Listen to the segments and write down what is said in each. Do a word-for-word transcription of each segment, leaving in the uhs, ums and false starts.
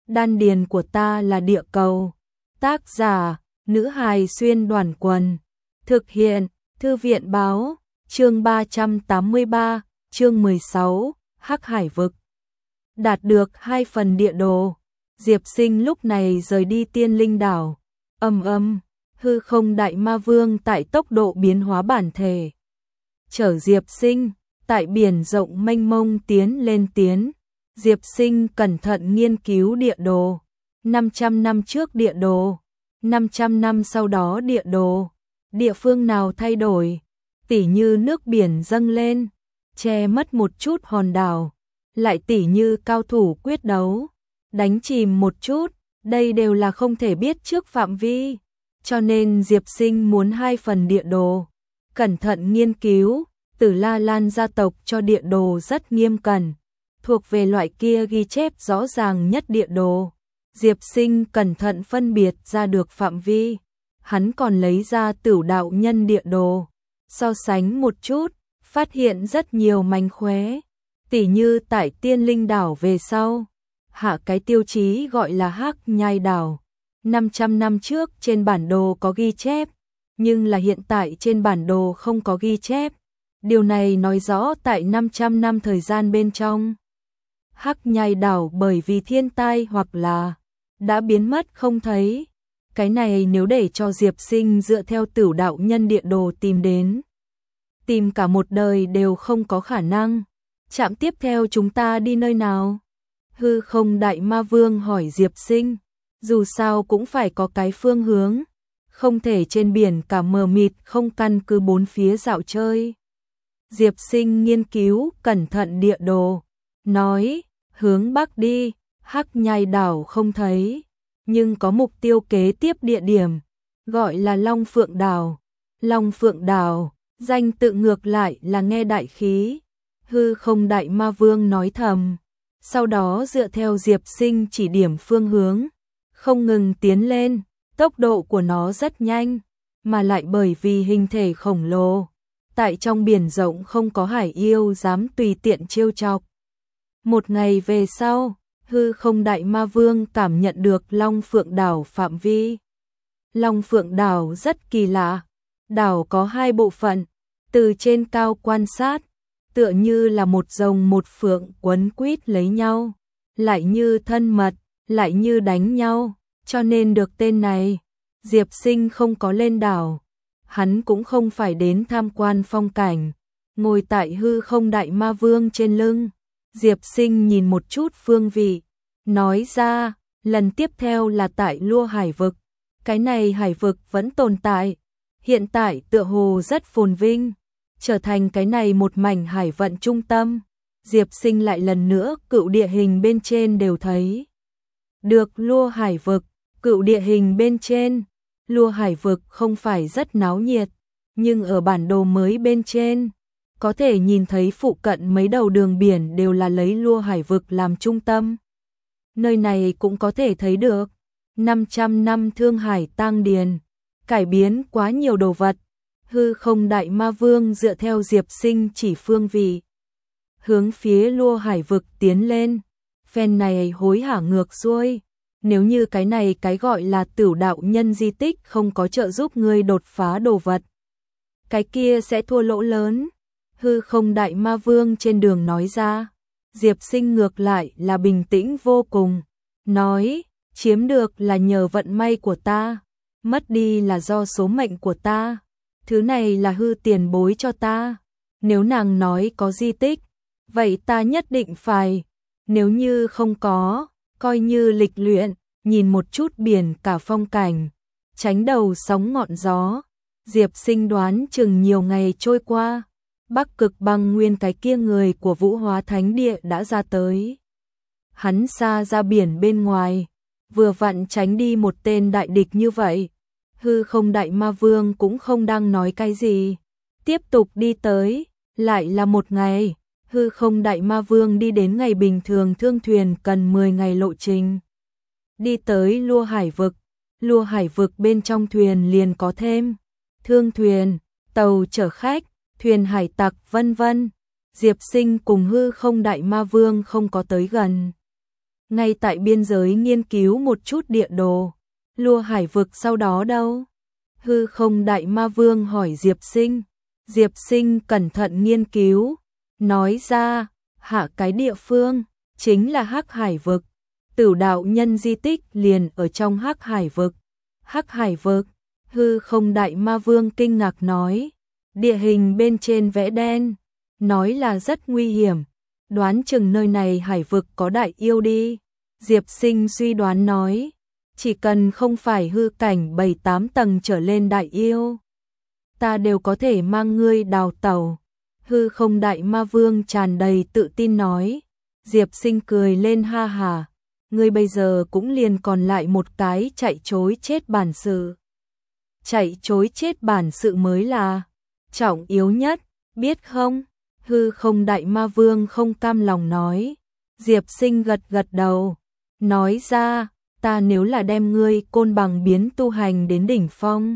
Đan điền của ta là địa cầu. Tác giả, nữ hài xuyên đoàn quần. Thực hiện, thư viện báo, chương ba trăm tám mươi ba, chương mười sáu, Hắc Hải vực. Đạt được hai phần địa đồ, Diệp Sinh lúc này rời đi Tiên Linh đảo. Âm âm, hư không đại ma vương tại tốc độ biến hóa bản thể. Chở Diệp Sinh, tại biển rộng mênh mông tiến lên tiến. Diệp Sinh cẩn thận nghiên cứu địa đồ. năm trăm năm trước địa đồ, năm trăm năm sau đó địa đồ. Địa phương nào thay đổi, tỉ như nước biển dâng lên, che mất một chút hòn đảo, lại tỉ như cao thủ quyết đấu, đánh chìm một chút, đây đều là không thể biết trước phạm vi. Cho nên Diệp Sinh muốn hai phần địa đồ, cẩn thận nghiên cứu. Tử La Lan gia tộc cho địa đồ rất nghiêm cẩn, thuộc về loại kia ghi chép rõ ràng nhất địa đồ. Diệp Sinh cẩn thận phân biệt ra được phạm vi. Hắn còn lấy ra Tửu đạo nhân địa đồ, so sánh một chút, phát hiện rất nhiều mánh khóe, tỉ như tại Tiên Linh đảo về sau, hạ cái tiêu chí gọi là Hắc Nhai đảo. năm trăm năm trước trên bản đồ có ghi chép, nhưng là hiện tại trên bản đồ không có ghi chép. Điều này nói rõ tại năm trăm năm thời gian bên trong, Hắc Nhai đảo bởi vì thiên tai hoặc là đã biến mất không thấy. Cái này nếu để cho Diệp Sinh dựa theo Tửu đạo nhân địa đồ tìm đến, tìm cả một đời đều không có khả năng. Trạm tiếp theo chúng ta đi nơi nào? Hư không đại ma vương hỏi Diệp Sinh. Dù sao cũng phải có cái phương hướng, không thể trên biển cả mờ mịt không căn cứ bốn phía dạo chơi. Diệp Sinh nghiên cứu cẩn thận địa đồ, nói, hướng bắc đi. Hắc Nhai đảo không thấy, nhưng có mục tiêu kế tiếp địa điểm, gọi là Long Phượng đảo. Long Phượng đảo, danh tự ngược lại là nghe đại khí. Hư không đại ma vương nói thầm, sau đó dựa theo Diệp Sinh chỉ điểm phương hướng, không ngừng tiến lên. Tốc độ của nó rất nhanh, mà lại bởi vì hình thể khổng lồ, tại trong biển rộng không có hải yêu dám tùy tiện trêu chọc. Một ngày về sau, hư không đại ma vương cảm nhận được Long Phượng đảo phạm vi. Long Phượng đảo rất kỳ lạ, đảo có hai bộ phận, từ trên cao quan sát, tựa như là một rồng một phượng quấn quýt lấy nhau, lại như thân mật, lại như đánh nhau, cho nên được tên này. Diệp Sinh không có lên đảo, hắn cũng không phải đến tham quan phong cảnh, ngồi tại hư không đại ma vương trên lưng. Diệp Sinh nhìn một chút phương vị, nói ra, lần tiếp theo là tại Lua Hải vực. Cái này hải vực vẫn tồn tại, hiện tại tựa hồ rất phồn vinh, trở thành cái này một mảnh hải vận trung tâm. Diệp Sinh lại lần nữa cựu địa hình bên trên đều thấy được Lua Hải vực. Cựu địa hình bên trên, Lua Hải vực không phải rất náo nhiệt, nhưng ở bản đồ mới bên trên, có thể nhìn thấy phụ cận mấy đầu đường biển đều là lấy Lua Hải vực làm trung tâm. Nơi này cũng có thể thấy được, năm trăm năm Thương Hải Tang Điền, cải biến quá nhiều đồ vật. Hư không đại ma vương dựa theo Diệp Sinh chỉ phương vị, hướng phía Lua Hải vực tiến lên. Phen này hối hả ngược xuôi. Nếu như cái này cái gọi là Tửu đạo nhân di tích không có trợ giúp ngươi đột phá đồ vật, cái kia sẽ thua lỗ lớn. Hư không đại ma vương trên đường nói ra. Diệp Sinh ngược lại là bình tĩnh vô cùng, nói, chiếm được là nhờ vận may của ta, mất đi là do số mệnh của ta. Thứ này là hư tiền bối cho ta, nếu nàng nói có di tích, vậy ta nhất định phải, nếu như không có, coi như lịch luyện, nhìn một chút biển cả phong cảnh, tránh đầu sóng ngọn gió. Diệp Sinh đoán chừng nhiều ngày trôi qua, Bắc Cực Băng Nguyên cái kia người của Vũ Hóa Thánh Địa đã ra tới. Hắn xa ra biển bên ngoài, vừa vặn tránh đi một tên đại địch như vậy. Hư không đại ma vương cũng không đang nói cái gì, tiếp tục đi tới. Lại là một ngày, hư không đại ma vương đi đến ngày bình thường thương thuyền cần mười ngày lộ trình. Đi tới Lua Hải vực, Lua Hải vực bên trong thuyền liền có thêm thương thuyền, tàu chở khách, thuyền hải tặc vân vân. Diệp Sinh cùng hư không đại ma vương không có tới gần. ngay tại biên giới nghiên cứu một chút địa đồ. Lua hải vực sau đó đâu? Hư không đại ma vương hỏi Diệp Sinh. Diệp Sinh cẩn thận nghiên cứu, nói ra, hạ cái địa phương, chính là Hắc Hải vực. Tửu đạo nhân di tích liền ở trong Hắc Hải vực. Hắc Hải vực, hư không đại ma vương kinh ngạc nói, địa hình bên trên vẽ đen, nói là rất nguy hiểm, đoán chừng nơi này hải vực có đại yêu đi. Diệp Sinh suy đoán nói, chỉ cần không phải hư cảnh bảy tám tầng trở lên đại yêu, ta đều có thể mang ngươi đào tẩu. Hư không đại ma vương tràn đầy tự tin nói. Diệp Sinh cười lên ha hà, ngươi bây giờ cũng liền còn lại một cái chạy chối chết bản sự. Chạy chối chết bản sự mới là trọng yếu nhất, biết không? Hư không đại ma vương không cam lòng nói. Diệp Sinh gật gật đầu, nói ra, ta nếu là đem ngươi côn bằng biến tu hành đến đỉnh phong,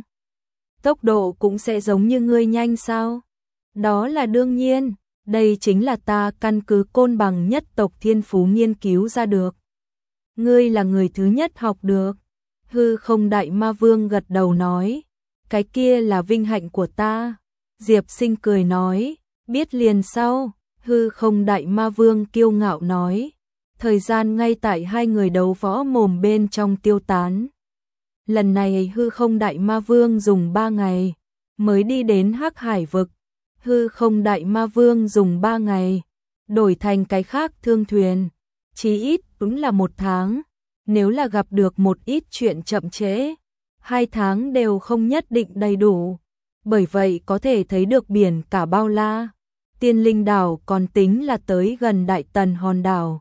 tốc độ cũng sẽ giống như ngươi nhanh sao? Đó là đương nhiên, đây chính là ta căn cứ côn bằng nhất tộc thiên phú nghiên cứu ra được. Ngươi là người thứ nhất học được. Hư không đại ma vương gật đầu nói, cái kia là vinh hạnh của ta. Diệp Sinh cười nói, biết liền sau. Hư không đại ma vương kiêu ngạo nói, thời gian ngay tại hai người đấu võ mồm bên trong tiêu tán. Lần này hư không đại ma vương dùng ba ngày mới đi đến Hắc Hải vực. Hư không đại ma vương dùng ba ngày đổi thành cái khác thương thuyền, chí ít cũng là một tháng. Nếu là gặp được một ít chuyện chậm trễ, hai tháng đều không nhất định đầy đủ. Bởi vậy có thể thấy được biển cả bao la. Tiên Linh đảo còn tính là tới gần Đại Tần hòn đảo.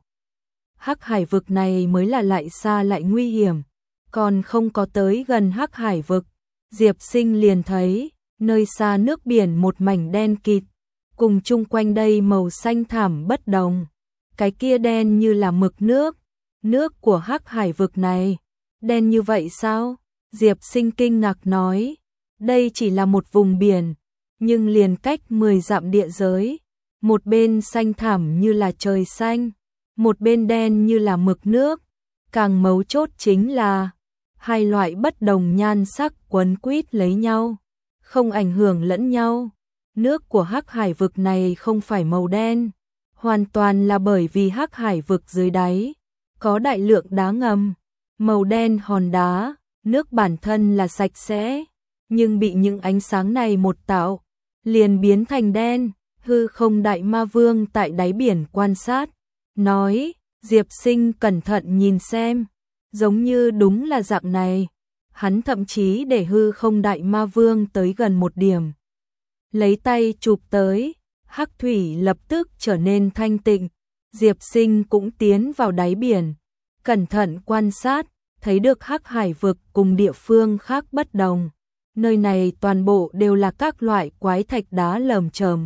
Hắc Hải vực này mới là lại xa lại nguy hiểm, còn không có tới gần Hắc Hải vực. Diệp Sinh liền thấy, nơi xa nước biển một mảnh đen kịt, cùng chung quanh đây màu xanh thảm bất đồng. Cái kia đen như là mực nước, nước của Hắc Hải vực này, đen như vậy sao? Diệp Sinh kinh ngạc nói, đây chỉ là một vùng biển, nhưng liền cách mười dặm địa giới, một bên xanh thẳm như là trời xanh, một bên đen như là mực nước, càng mấu chốt chính là hai loại bất đồng nhan sắc quấn quýt lấy nhau, không ảnh hưởng lẫn nhau. Nước của Hắc Hải vực này không phải màu đen, hoàn toàn là bởi vì Hắc Hải vực dưới đáy có đại lượng đá ngầm, màu đen hòn đá, nước bản thân là sạch sẽ, nhưng bị những ánh sáng này một tạo, liền biến thành đen. Hư không đại ma vương tại đáy biển quan sát, nói, Diệp Sinh cẩn thận nhìn xem, giống như đúng là dạng này. Hắn thậm chí để hư không đại ma vương tới gần một điểm, lấy tay chụp tới, hắc thủy lập tức trở nên thanh tịnh. Diệp Sinh cũng tiến vào đáy biển, cẩn thận quan sát, thấy được Hắc Hải vực cùng địa phương khác bất đồng. Nơi này toàn bộ đều là các loại quái thạch đá lởm chởm.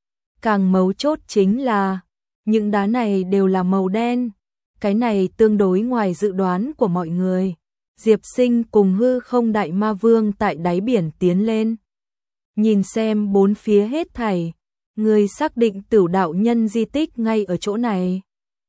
Càng mấu chốt chính là, những đá này đều là màu đen. Cái này tương đối ngoài dự đoán của mọi người. Diệp Sinh cùng hư không đại ma vương tại đáy biển tiến lên. Nhìn xem bốn phía hết thảy, người xác định Tửu đạo nhân di tích ngay ở chỗ này.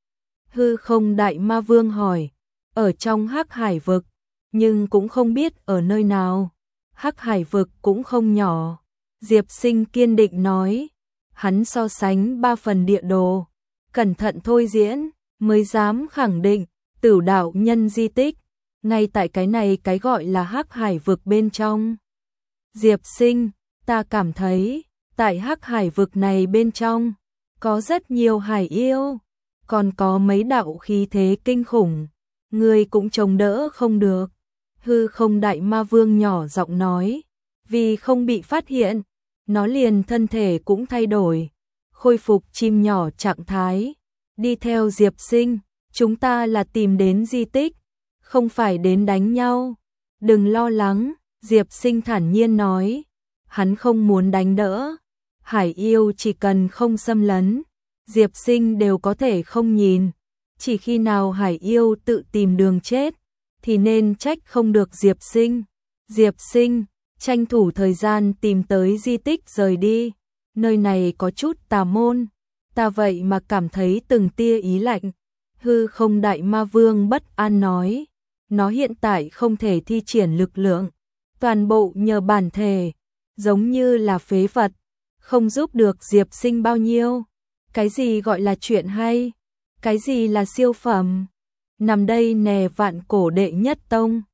Hư không đại ma vương hỏi, ở trong Hắc Hải vực, nhưng cũng không biết ở nơi nào. Hắc Hải vực cũng không nhỏ. Diệp Sinh kiên định nói, hắn so sánh ba phần địa đồ, cẩn thận thôi diễn, mới dám khẳng định, Tửu đạo nhân di tích, ngay tại cái này cái gọi là Hắc Hải vực bên trong. Diệp Sinh, ta cảm thấy, tại Hắc Hải vực này bên trong, có rất nhiều hải yêu, còn có mấy đạo khí thế kinh khủng, người cũng chống đỡ không được. Hư không đại ma vương nhỏ giọng nói, vì không bị phát hiện, nó liền thân thể cũng thay đổi, khôi phục chim nhỏ trạng thái. Đi theo Diệp Sinh, chúng ta là tìm đến di tích, không phải đến đánh nhau. Đừng lo lắng, Diệp Sinh thản nhiên nói, hắn không muốn đánh đỡ. Hải yêu chỉ cần không xâm lấn, Diệp Sinh đều có thể không nhìn. Chỉ khi nào hải yêu tự tìm đường chết, thì nên trách không được Diệp Sinh. Diệp Sinh, tranh thủ thời gian tìm tới di tích rời đi. Nơi này có chút tà môn, ta vậy mà cảm thấy từng tia ý lạnh. Hư không đại ma vương bất an nói, nó hiện tại không thể thi triển lực lượng, toàn bộ nhờ bản thể, giống như là phế vật, không giúp được Diệp Sinh bao nhiêu. Cái gì gọi là chuyện hay? Cái gì là siêu phẩm? Nằm đây nè vạn cổ đệ nhất tông.